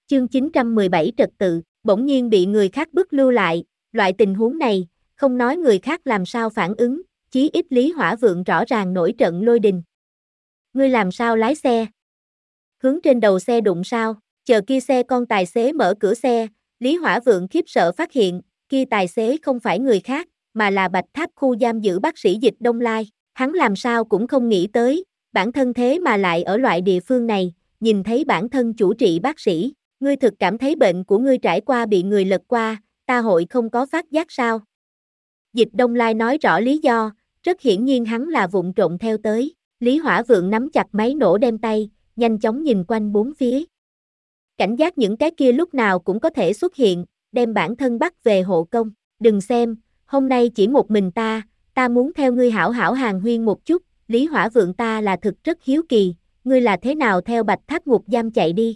Chương 917 trật tự, bỗng nhiên bị người khác bức lưu lại, loại tình huống này, không nói người khác làm sao phản ứng, chí ít Lý Hỏa Vượng rõ ràng nổi trận lôi đình. Ngươi làm sao lái xe? Hướng trên đầu xe đụng sao? Chờ kia xe con tài xế mở cửa xe, Lý Hỏa Vượng khiếp sợ phát hiện, kia tài xế không phải người khác, mà là Bạch Tháp khu giam giữ bác sĩ Dịch Đông Lai. Hắn làm sao cũng không nghĩ tới, bản thân thế mà lại ở loại địa phương này, nhìn thấy bản thân chủ trị bác sĩ. Ngươi thực cảm thấy bệnh của ngươi trải qua bị người lật qua, ta hội không có phát giác sao? Dịch Đông Lai nói rõ lý do, rất hiển nhiên hắn là vụng trộm theo tới. Lý Hỏa Vượng nắm chặt máy nổ đem tay, nhanh chóng nhìn quanh bốn phía. Cảnh giác những cái kia lúc nào cũng có thể xuất hiện, đem bản thân bắt về hộ công. Đừng xem, hôm nay chỉ một mình ta muốn theo ngươi hảo hảo hàng huyên một chút. Lý Hỏa Vượng, ta là thực rất hiếu kỳ, ngươi là thế nào theo Bạch Tháp ngục giam chạy đi?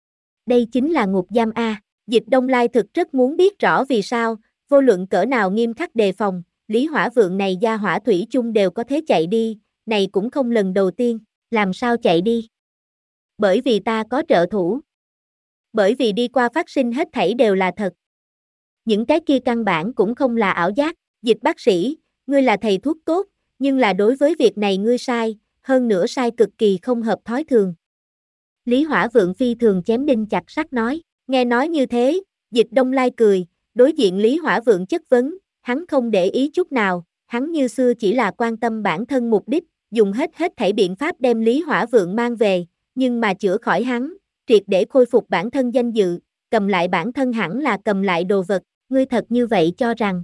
Đây chính là ngục giam A. Dịch Đông Lai thực rất muốn biết rõ vì sao, vô luận cỡ nào nghiêm khắc đề phòng, Lý Hỏa Vượng này gia hỏa thủy chung đều có thể chạy đi, này cũng không lần đầu tiên, làm sao chạy đi? Bởi vì ta có trợ thủ. Bởi vì đi qua phát sinh hết thảy đều là thật. Những cái kia căn bản cũng không là ảo giác. Dịch bác sĩ, ngươi là thầy thuốc tốt, nhưng là đối với việc này ngươi sai, hơn nữa sai cực kỳ không hợp thói thường. Lý Hỏa Vượng phi thường chém đinh chặt sắt nói. Nghe nói như thế, Dịch Đông Lai cười, đối diện Lý Hỏa Vượng chất vấn, hắn không để ý chút nào, hắn như xưa chỉ là quan tâm bản thân mục đích, dùng hết thảy biện pháp đem Lý Hỏa Vượng mang về, nhưng mà chữa khỏi hắn, triệt để khôi phục bản thân danh dự, cầm lại bản thân hẳn là cầm lại đồ vật, ngươi thật như vậy cho rằng.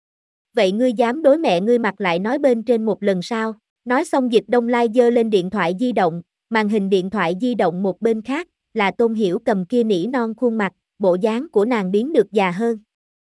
Vậy ngươi dám đối mẹ ngươi mặt lại nói bên trên một lần sao? Nói xong Dịch Đông Lai giơ lên điện thoại di động, màn hình điện thoại di động một bên khác, là Tôn Hiểu cầm kia nỉ non khuôn mặt, bộ dáng của nàng biến được già hơn.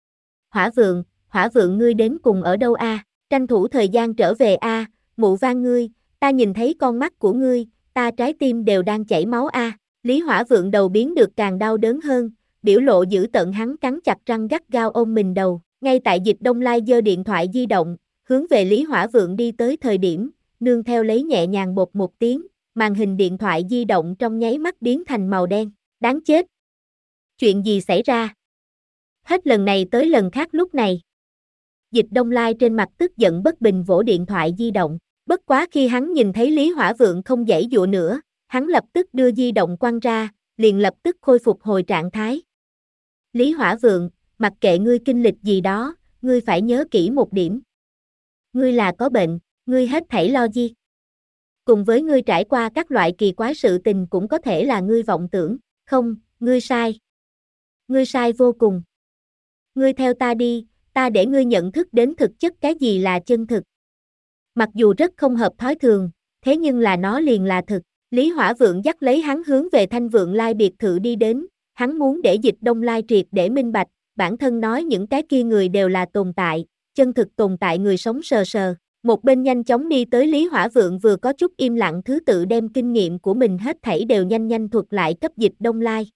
Hỏa Vượng ngươi đến cùng ở đâu a? Tranh thủ thời gian trở về a, mụ van ngươi, ta nhìn thấy con mắt của ngươi, ta trái tim đều đang chảy máu a. Lý Hỏa Vượng đầu biến được càng đau đớn hơn, biểu lộ dữ tợn, hắn cắn chặt răng gắt gao ôm mình đầu, ngay tại Dịch Đông Lai giơ điện thoại di động, hướng về Lý Hỏa Vượng đi tới thời điểm, nương theo lấy nhẹ nhàng bột một tiếng, màn hình điện thoại di động trong nháy mắt biến thành màu đen, đáng chết. Chuyện gì xảy ra? Hết lần này tới lần khác lúc này. Dịch Đông Lai trên mặt tức giận bất bình vỗ điện thoại di động, bất quá khi hắn nhìn thấy Lý Hỏa Vượng không giãy giụa nữa, hắn lập tức đưa di động quăng ra, liền lập tức khôi phục hồi trạng thái. Lý Hỏa Vượng, mặc kệ ngươi kinh lịch gì đó, ngươi phải nhớ kỹ một điểm. Ngươi là có bệnh, ngươi hết thảy lo gì? Cùng với ngươi trải qua các loại kỳ quái sự tình cũng có thể là ngươi vọng tưởng, không, ngươi sai. Ngươi sai vô cùng. Ngươi theo ta đi, ta để ngươi nhận thức đến thực chất cái gì là chân thực. Mặc dù rất không hợp thói thường, thế nhưng là nó liền là thực. Lý Hỏa Vượng dắt lấy hắn hướng về Thanh Vượng Lai biệt thự đi đến, hắn muốn để Dịch Đông Lai triệt để minh bạch, bản thân nói những cái kia người đều là tồn tại, chân thực tồn tại người sống sờ sờ. Một bên nhanh chóng đi tới Lý Hỏa Vượng vừa có chút im lặng thứ tự đem kinh nghiệm của mình hết thảy đều nhanh thuật lại cấp Dịch Đông Lai.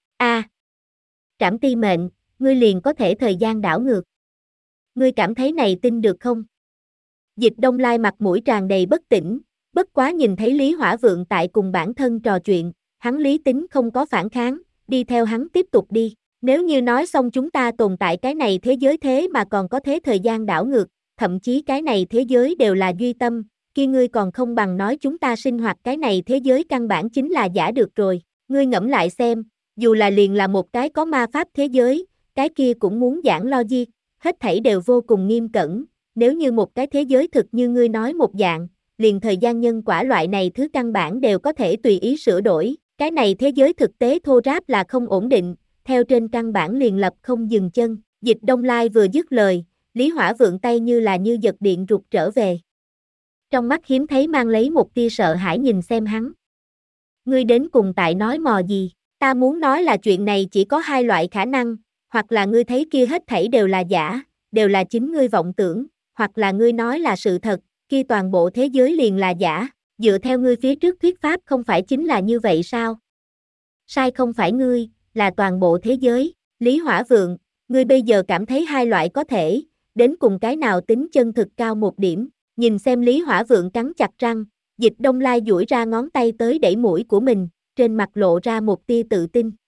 Trảm ti mệnh, ngươi liền có thể thời gian đảo ngược. Ngươi cảm thấy này tin được không? Dịch Đông Lai mặt mũi tràn đầy bất tỉnh, bất quá nhìn thấy Lý Hỏa Vượng tại cùng bản thân trò chuyện, hắn lý tính không có phản kháng, đi theo hắn tiếp tục đi. Nếu như nói xong chúng ta tồn tại cái này thế giới thế mà còn có thế thời gian đảo ngược, thậm chí cái này thế giới đều là duy tâm, kia ngươi còn không bằng nói chúng ta sinh hoạt cái này thế giới căn bản chính là giả được rồi. Ngươi ngẫm lại xem, dù là liền là một cái có ma pháp thế giới, cái kia cũng muốn giảng logic, hết thảy đều vô cùng nghiêm cẩn, nếu như một cái thế giới thực như ngươi nói một dạng, liền thời gian nhân quả loại này thứ căn bản đều có thể tùy ý sửa đổi, cái này thế giới thực tế thô ráp là không ổn định, theo trên căn bản liền lập không dừng chân. Dịch Đông Lai vừa dứt lời, Lý Hỏa Vượng tay như là như giật điện rụt trở về. Trong mắt hiếm thấy mang lấy một tia sợ hãi nhìn xem hắn. Ngươi đến cùng tại nói mò gì? Ta muốn nói là chuyện này chỉ có hai loại khả năng, hoặc là ngươi thấy kia hết thảy đều là giả, đều là chính ngươi vọng tưởng, hoặc là ngươi nói là sự thật, kia toàn bộ thế giới liền là giả, dựa theo ngươi phía trước thuyết pháp không phải chính là như vậy sao? Sai không phải ngươi, là toàn bộ thế giới. Lý Hỏa Vượng, ngươi bây giờ cảm thấy hai loại có thể, đến cùng cái nào tính chân thực cao một điểm? Nhìn xem Lý Hỏa Vượng cắn chặt răng, Dịch Đông Lai duỗi ra ngón tay tới đẩy mũi của mình, trên mặt lộ ra một tia tự tin.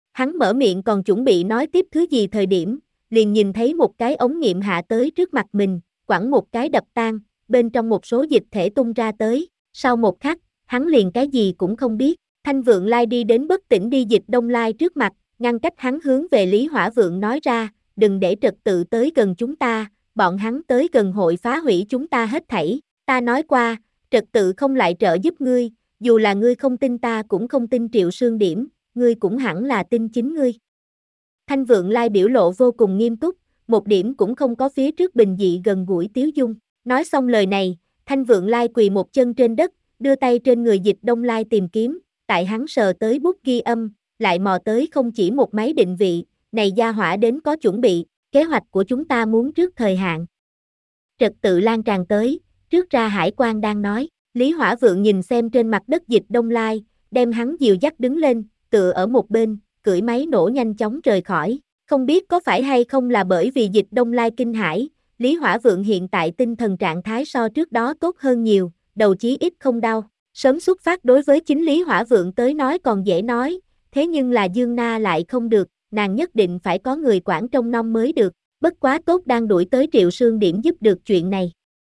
Hắn mở miệng còn chuẩn bị nói tiếp thứ gì thời điểm, liền nhìn thấy một cái ống nghiệm hạ tới trước mặt mình, quẳng một cái đập tan, bên trong một số dịch thể tung ra tới, sau một khắc, hắn liền cái gì cũng không biết. Thanh Vượng Lai đi đến bất tỉnh đi Dịch Đông Lai trước mặt, ngăn cách hắn hướng về Lý Hỏa Vượng nói ra, đừng để trật tự tới gần chúng ta, bọn hắn tới gần hội phá hủy chúng ta hết thảy. Ta nói qua, trật tự không lại trợ giúp ngươi, dù là ngươi không tin ta cũng không tin Triệu Sương Điểm, ngươi cũng hẳn là tin chính ngươi. Thanh Vượng Lai biểu lộ vô cùng nghiêm túc, một điểm cũng không có phía trước bình dị gần gũi tiếu dung. Nói xong lời này, Thanh Vượng Lai quỳ một chân trên đất, đưa tay trên người Dịch Đông Lai tìm kiếm, tại hắn sờ tới bút ghi âm, lại mò tới không chỉ một máy định vị, này gia hỏa đến có chuẩn bị, kế hoạch của chúng ta muốn trước thời hạn. Trật tự lan tràn tới, trước ra hải quan đang nói, Lý Hỏa Vượng nhìn xem trên mặt đất Dịch Đông Lai, đem hắn dìu dắt đứng lên, tựa ở một bên, cưỡi máy nổ nhanh chóng rời khỏi. Không biết có phải hay không là bởi vì Dịch Đông Lai kinh hãi, Lý Hỏa Vượng hiện tại tinh thần trạng thái so trước đó tốt hơn nhiều, đầu chí ít không đau. Sớm xuất phát đối với chính Lý Hỏa Vượng tới nói còn dễ nói, thế nhưng là Dương Na lại không được, nàng nhất định phải có người quản trông nom mới được, bất quá tốt đang đuổi tới Triệu Sương Điểm giúp được chuyện này.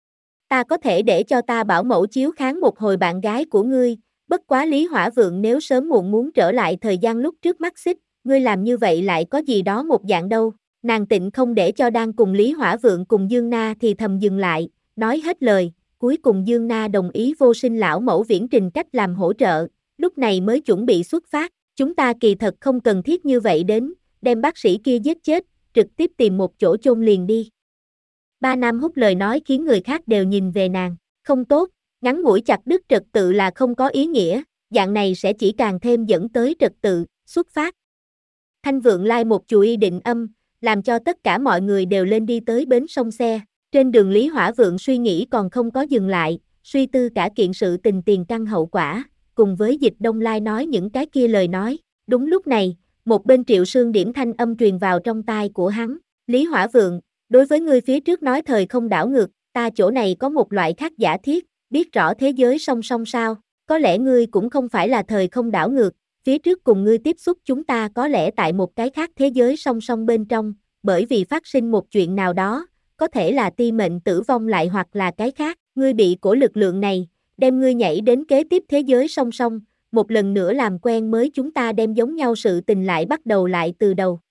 Ta có thể để cho ta bảo mẫu chiếu kháng một hồi bạn gái của ngươi, bất quá Lý Hỏa Vượng nếu sớm muộn muốn trở lại thời gian lúc trước mắt xích, ngươi làm như vậy lại có gì đó một dạng đâu. Nàng Tịnh không để cho đang cùng Lý Hỏa Vượng cùng Dương Na thì thầm dừng lại, nói hết lời, cuối cùng Dương Na đồng ý vô sinh lão mẫu viễn trình cách làm hỗ trợ, lúc này mới chuẩn bị xuất phát, chúng ta kỳ thật không cần thiết như vậy đến, đem bác sĩ kia giết chết, trực tiếp tìm một chỗ chôn liền đi. Ba Nam Húc lời nói khiến người khác đều nhìn về nàng, không tốt, ngắn ngủi chặt đứt trật tự là không có ý nghĩa, dạng này sẽ chỉ càng thêm dẫn tới trật tự, xuất phát. Thanh Vượng Lai một chú ý định âm, làm cho tất cả mọi người đều lên đi tới bến sông xe, trên đường Lý Hỏa Vượng suy nghĩ còn không có dừng lại, suy tư cả kiện sự tình tiền căn hậu quả, cùng với Dịch Đông Lai nói những cái kia lời nói, đúng lúc này, một bên Triệu Sương Điểm thanh âm truyền vào trong tai của hắn, Lý Hỏa Vượng, đối với ngươi phía trước nói thời không đảo ngược, ta chỗ này có một loại khác giả thiết, biết rõ thế giới song song sao, có lẽ ngươi cũng không phải là thời không đảo ngược, phía trước cùng ngươi tiếp xúc chúng ta có lẽ tại một cái khác thế giới song song bên trong, bởi vì phát sinh một chuyện nào đó, có thể là ti mệnh tử vong lại hoặc là cái khác, ngươi bị cổ lực lượng này, đem ngươi nhảy đến kế tiếp thế giới song song, một lần nữa làm quen mới chúng ta đem giống nhau sự tình lại bắt đầu lại từ đầu.